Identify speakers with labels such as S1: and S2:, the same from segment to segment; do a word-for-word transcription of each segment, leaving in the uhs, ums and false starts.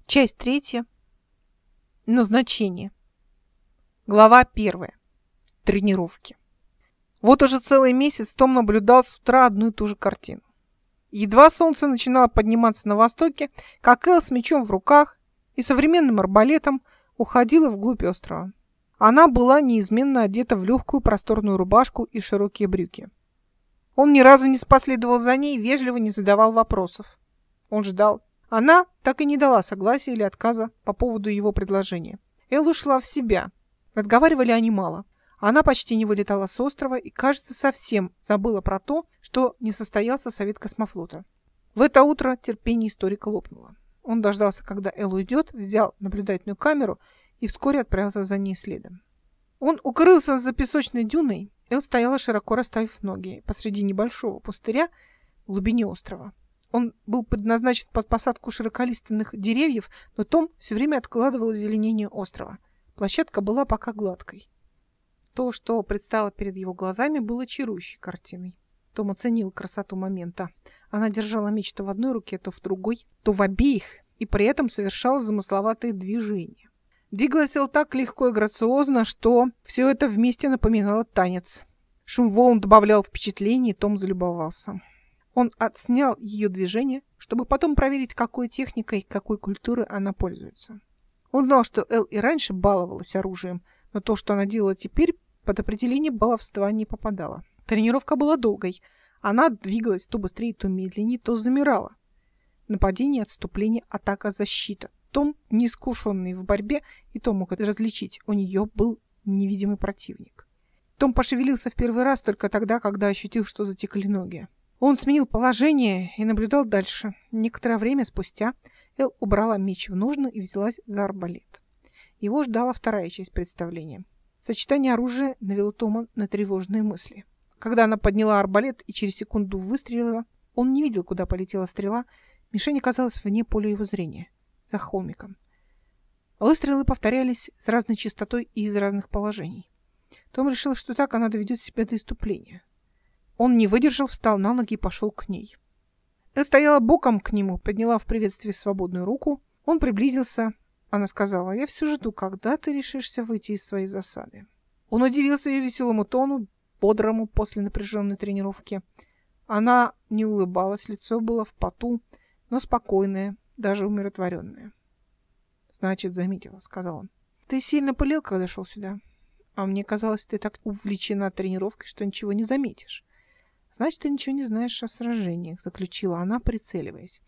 S1: Часть третья. Назначение. Глава первая. Тренировки. Вот уже целый месяц Том наблюдал с утра одну и ту же картину. Едва солнце начинало подниматься на востоке, как Эл с мечом в руках и современным арбалетом уходила вглубь острова. Она была неизменно одета в легкую просторную рубашку и широкие брюки. Он ни разу не последовал за ней и вежливо не задавал вопросов. Он ждал. Она так и не дала согласия или отказа по поводу его предложения. Эл ушла в себя. Разговаривали они мало. Она почти не вылетала с острова и, кажется, совсем забыла про то, что не состоялся совет космофлота. В это утро терпение историка лопнуло. Он дождался, когда Эл уйдет, взял наблюдательную камеру и вскоре отправился за ней следом. Он укрылся за песочной дюной. Эл стояла, широко расставив ноги, посреди небольшого пустыря в глубине острова. Он был предназначен под посадку широколиственных деревьев, но Том все время откладывал озеленение острова. Площадка была пока гладкой. То, что предстало перед его глазами, было чарующей картиной. Том оценил красоту момента. Она держала меч то в одной руке, то в другой, то в обеих, и при этом совершала замысловатые движения. Двигалась Эл так легко и грациозно, что все это вместе напоминало танец. Шум волн добавлял впечатлений, и Том залюбовался. Он отснял ее движение, чтобы потом проверить, какой техникой, какой культурой она пользуется. Он знал, что Эл и раньше баловалась оружием, но то, что она делала теперь, под определение баловства не попадало. Тренировка была долгой. Она двигалась то быстрее, то медленнее, то замирала. Нападение, отступление, атака, защита. Том, неискушенный в борьбе, и то мог это различить. У нее был невидимый противник. Том пошевелился в первый раз только тогда, когда ощутил, что затекли ноги. Он сменил положение и наблюдал дальше. Некоторое время спустя Эл убрала меч в ножны и взялась за арбалет. Его ждала вторая часть представления. Сочетание оружия навело Тома на тревожные мысли. Когда она подняла арбалет и через секунду выстрелила, он не видел, куда полетела стрела. Мишень оказалась вне поля его зрения, за холмиком. Выстрелы повторялись с разной частотой и из разных положений. Том решил, что так она доведет себя до исступления. Он не выдержал, встал на ноги и пошел к ней. Эл стояла боком к нему, подняла в приветствии свободную руку. Он приблизился. Она сказала: «Я все жду, когда ты решишься выйти из своей засады». Он удивился ее веселому тону, бодрому после напряженной тренировки. Она не улыбалась, лицо было в поту, но спокойное, даже умиротворенное. «Значит, заметила», — сказал он. «Ты сильно пылил, когда шел сюда? А мне казалось, ты так увлечена тренировкой, что ничего не заметишь». «Значит, ты ничего не знаешь о сражениях», — заключила она, прицеливаясь.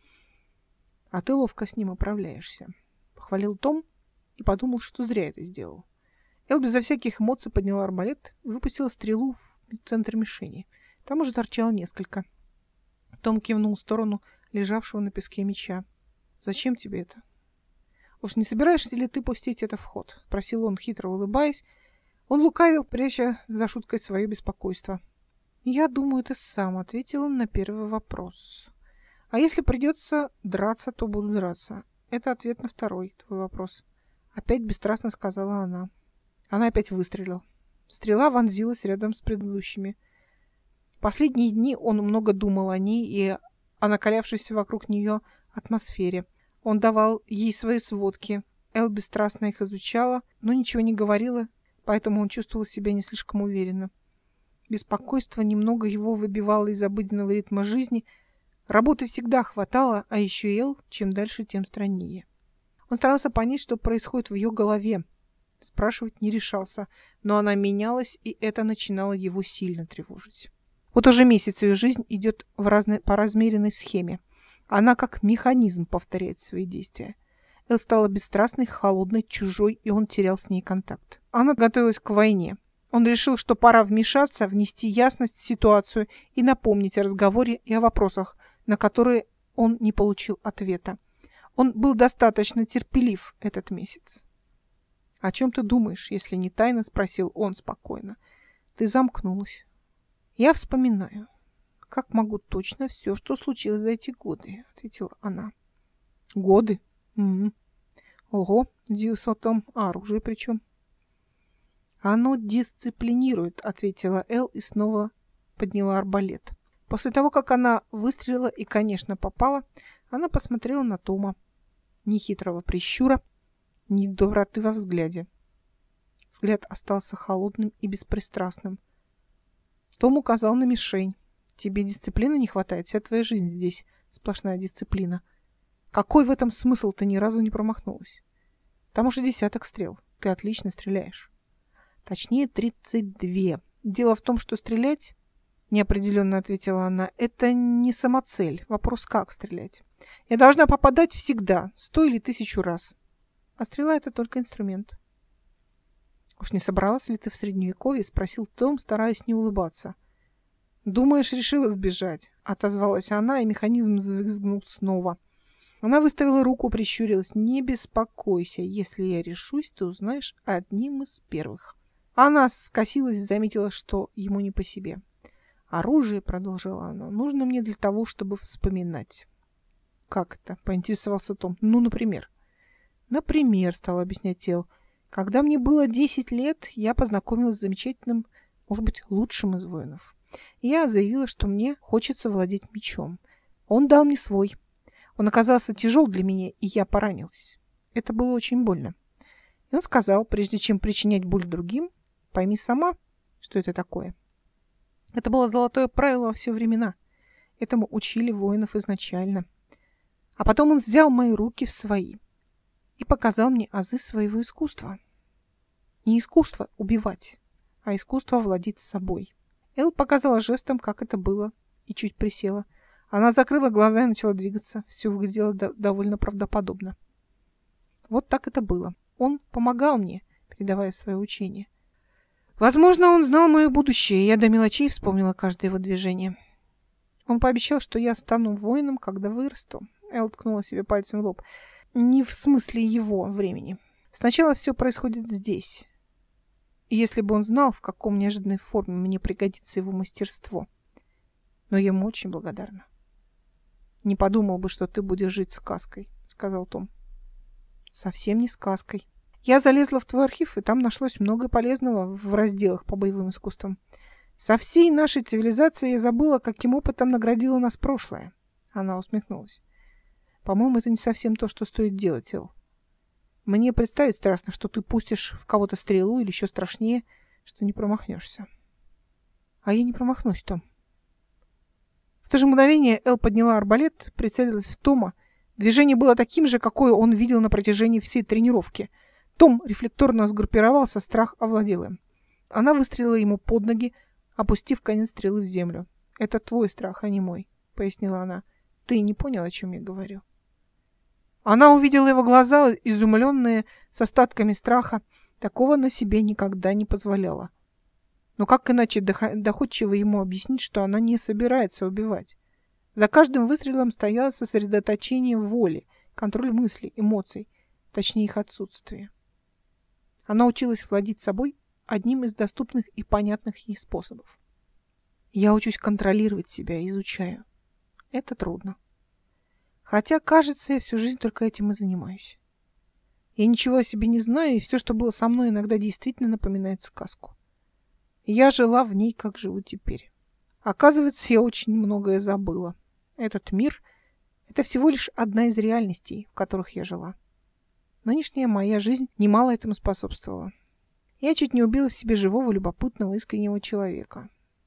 S1: «А ты ловко с ним управляешься», — похвалил Том и подумал, что зря это сделал. Эл безо всяких эмоций подняла арбалет и выпустила стрелу в центр мишени. Там уже торчало несколько. Том кивнул в сторону лежавшего на песке меча. «Зачем тебе это?» «Уж не собираешься ли ты пустить это в ход?» — спросил он, хитро улыбаясь. Он лукавил, пряча за шуткой свое беспокойство. «Я думаю, ты сам», — ответил он на первый вопрос. «А если придется драться, то буду драться. Это ответ на второй твой вопрос». Опять бесстрастно сказала она. Она опять выстрелила. Стрела вонзилась рядом с предыдущими. Последние дни он много думал о ней и о накалявшейся вокруг нее атмосфере. Он давал ей свои сводки. Эл бесстрастно их изучала, но ничего не говорила, поэтому он чувствовал себя не слишком уверенно. Беспокойство немного его выбивало из обыденного ритма жизни. Работы всегда хватало, а еще Эл чем дальше, тем страннее. Он старался понять, что происходит в ее голове. Спрашивать не решался, но она менялась, и это начинало его сильно тревожить. Вот уже месяц ее жизнь идет в разной, по размеренной схеме. Она как механизм повторяет свои действия. Эл стала бесстрастной, холодной, чужой, и он терял с ней контакт. Она готовилась к войне. Он решил, что пора вмешаться, внести ясность в ситуацию и напомнить о разговоре и о вопросах, на которые он не получил ответа. Он был достаточно терпелив этот месяц. «О чем ты думаешь, если не тайно?» — спросил он спокойно. «Ты замкнулась». «Я вспоминаю. Как могу точно все, что случилось за эти годы?» — ответила она. «Годы? М-м. Ого, удивился Том. А оружие причем?» «Оно дисциплинирует», — ответила Эл и снова подняла арбалет. После того, как она выстрелила и, конечно, попала, она посмотрела на Тома. ни хитрого прищура, ни доброты во взгляде. Взгляд остался холодным и беспристрастным. Том указал на мишень. Тебе дисциплины не хватает, вся твоя жизнь здесь сплошная дисциплина. Какой в этом смысл? Ты ни разу не промахнулась. Там уже десяток стрел. Ты отлично стреляешь. Точнее, тридцать две. Дело в том, что стрелять, неопределенно ответила она, это не самоцель. Вопрос, как стрелять. Я должна попадать всегда, сто или тысячу раз. А стрела — это только инструмент. Уж не собралась ли ты в Средневековье? Спросил Том, стараясь не улыбаться. Думаешь, решила сбежать? Отозвалась она, и механизм взвизгнул снова. Она выставила руку, прищурилась. Не беспокойся, если я решусь, ты узнаешь одним из первых. Она скосилась и заметила, что ему не по себе. Оружие, продолжила она, нужно мне для того, чтобы вспоминать. Как это? Поинтересовался Том. Ну, например. Например, стал объяснять Тео. Когда мне было десять лет, я познакомилась с замечательным, может быть, лучшим из воинов. Я заявила, что мне хочется владеть мечом. Он дал мне свой. Он оказался тяжел для меня, и я поранилась. Это было очень больно. И он сказал, прежде чем причинять боль другим, пойми сама, что это такое. Это было золотое правило во все времена. Этому учили воинов изначально. А потом он взял мои руки в свои и показал мне азы своего искусства. Не искусство убивать, а искусство владеть собой. Эл показала жестом, как это было, и чуть присела. Она закрыла глаза и начала двигаться. Все выглядело до- довольно правдоподобно. Вот так это было. Он помогал мне, передавая свое учение. Возможно, он знал мое будущее, и я до мелочей вспомнила каждое его движение. Он пообещал, что я стану воином, когда вырасту. Эл ткнула себе пальцем в лоб. Не в смысле его времени. Сначала все происходит здесь. И если бы он знал, в каком неожиданной форме мне пригодится его мастерство. Но я ему очень благодарна. Не подумал бы, что ты будешь жить сказкой, сказал Том. Совсем не сказкой. Я залезла в твой архив, и там нашлось много полезного в разделах по боевым искусствам. Со всей нашей цивилизацией я забыла, каким опытом наградило нас прошлое. Она усмехнулась. По-моему, это не совсем то, что стоит делать, Эл. Мне представить страшно, что ты пустишь в кого-то стрелу, или еще страшнее, что не промахнешься. А я не промахнусь, Том. В то же мгновение Эл подняла арбалет, прицелилась в Тома. Движение было таким же, какое он видел на протяжении всей тренировки. Том рефлекторно сгруппировался, страх овладел им. Она выстрелила ему под ноги, опустив конец стрелы в землю. «Это твой страх, а не мой», — пояснила она. «Ты не понял, о чем я говорю». Она увидела его глаза, изумленные, с остатками страха. Такого на себе никогда не позволяла. Но как иначе доходчиво ему объяснить, что она не собирается убивать? За каждым выстрелом стояло сосредоточение воли, контроль мыслей, эмоций, точнее их отсутствие. Она училась владеть собой одним из доступных и понятных ей способов. Я учусь контролировать себя, изучаю. Это трудно. Хотя, кажется, я всю жизнь только этим и занимаюсь. Я ничего о себе не знаю, и все, что было со мной, иногда действительно напоминает сказку. Я жила в ней, как живу теперь. Оказывается, я очень многое забыла. Этот мир — это всего лишь одна из реальностей, в которых я жила. Нынешняя моя жизнь немало этому способствовала. Я чуть не убила в себе живого, любопытного, искреннего человека.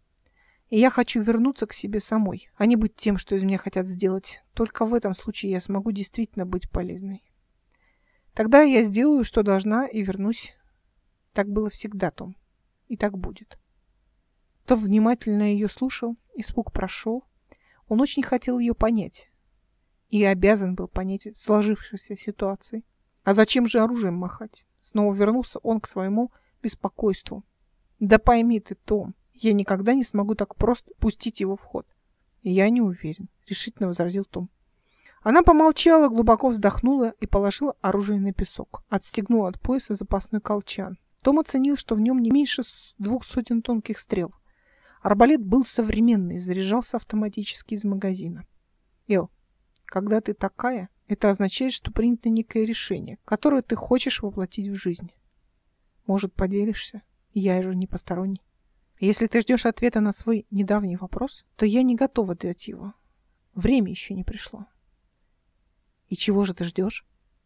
S1: И я хочу вернуться к себе самой, а не быть тем, что из меня хотят сделать. Только в этом случае я смогу действительно быть полезной. Тогда я сделаю, что должна, и вернусь. Так было всегда, Том. И так будет. Том внимательно ее слушал, испуг прошел. Он очень хотел ее понять. И обязан был понять сложившейся ситуации. А зачем же оружием махать? Снова вернулся он к своему беспокойству. Да пойми ты, Том, я никогда не смогу так просто пустить его в ход. Я не уверен, решительно возразил Том. Она помолчала, глубоко вздохнула и положила оружие на песок. Отстегнула от пояса запасной колчан. Том оценил, что в нем не меньше двух сотен тонких стрел. Арбалет был современный, заряжался автоматически из магазина. Эл, когда ты такая, это означает, что принято некое решение, которое ты хочешь воплотить в жизнь. Может, поделишься? Я же не посторонний. Если ты ждешь ответа на свой недавний вопрос, то я не готова дать его. Время еще не пришло. И чего же ты ждешь?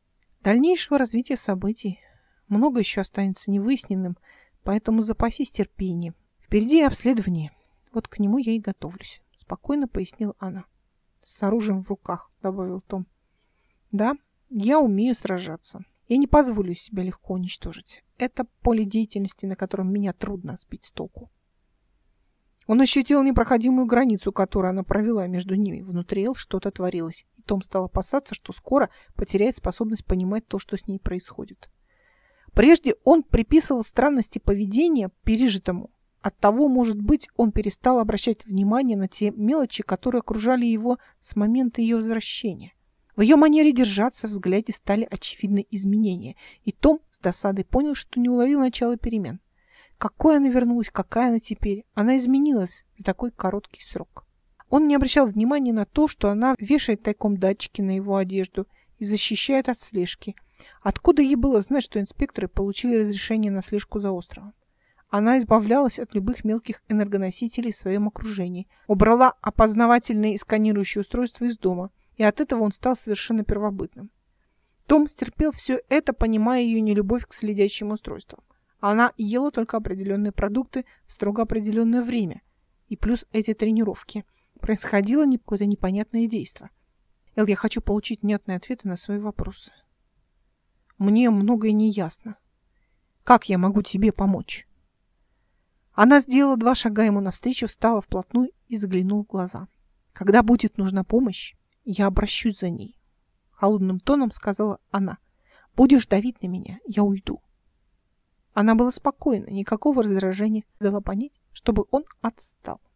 S1: Дальнейшего развития событий. Много еще останется невыясненным, поэтому запасись терпением. Впереди обследование. Вот к нему я и готовлюсь, спокойно пояснила она. С оружием в руках, добавил Том. Да, я умею сражаться. Я не позволю себя легко уничтожить. Это поле деятельности, на котором меня трудно сбить с толку. Он ощутил непроходимую границу, которую она провела между ними. Внутри Эл что-то творилось, и Том стал опасаться, что скоро потеряет способность понимать то, что с ней происходит. Прежде он приписывал странности поведения пережитому. Оттого, может быть, он перестал обращать внимание на те мелочи, которые окружали его с момента ее возвращения. В ее манере держаться, взгляде стали очевидны изменения, и Том с досадой понял, что не уловил начало перемен. Какой она вернулась, какая она теперь. Она изменилась за такой короткий срок. Он не обращал внимания на то, что она вешает тайком датчики на его одежду и защищает от слежки. Откуда ей было знать, что инспекторы получили разрешение на слежку за островом? Она избавлялась от любых мелких энергоносителей в своем окружении, убрала опознавательные и сканирующие устройства из дома, и от этого он стал совершенно первобытным. Том стерпел все это, понимая ее нелюбовь к следящим устройствам. Она ела только определенные продукты в строго определенное время. И плюс эти тренировки. Происходило какое-то непонятное действие. Эл, я хочу получить внятные ответы на свои вопросы. Мне многое не ясно. Как я могу тебе помочь? Она сделала два шага ему навстречу, встала вплотную и заглянула в глаза. Когда будет нужна помощь, я обращусь за ней. Холодным тоном сказала она. Будешь давить на меня, я уйду. Она была спокойна, никакого раздражения, дала понять, чтобы он отстал.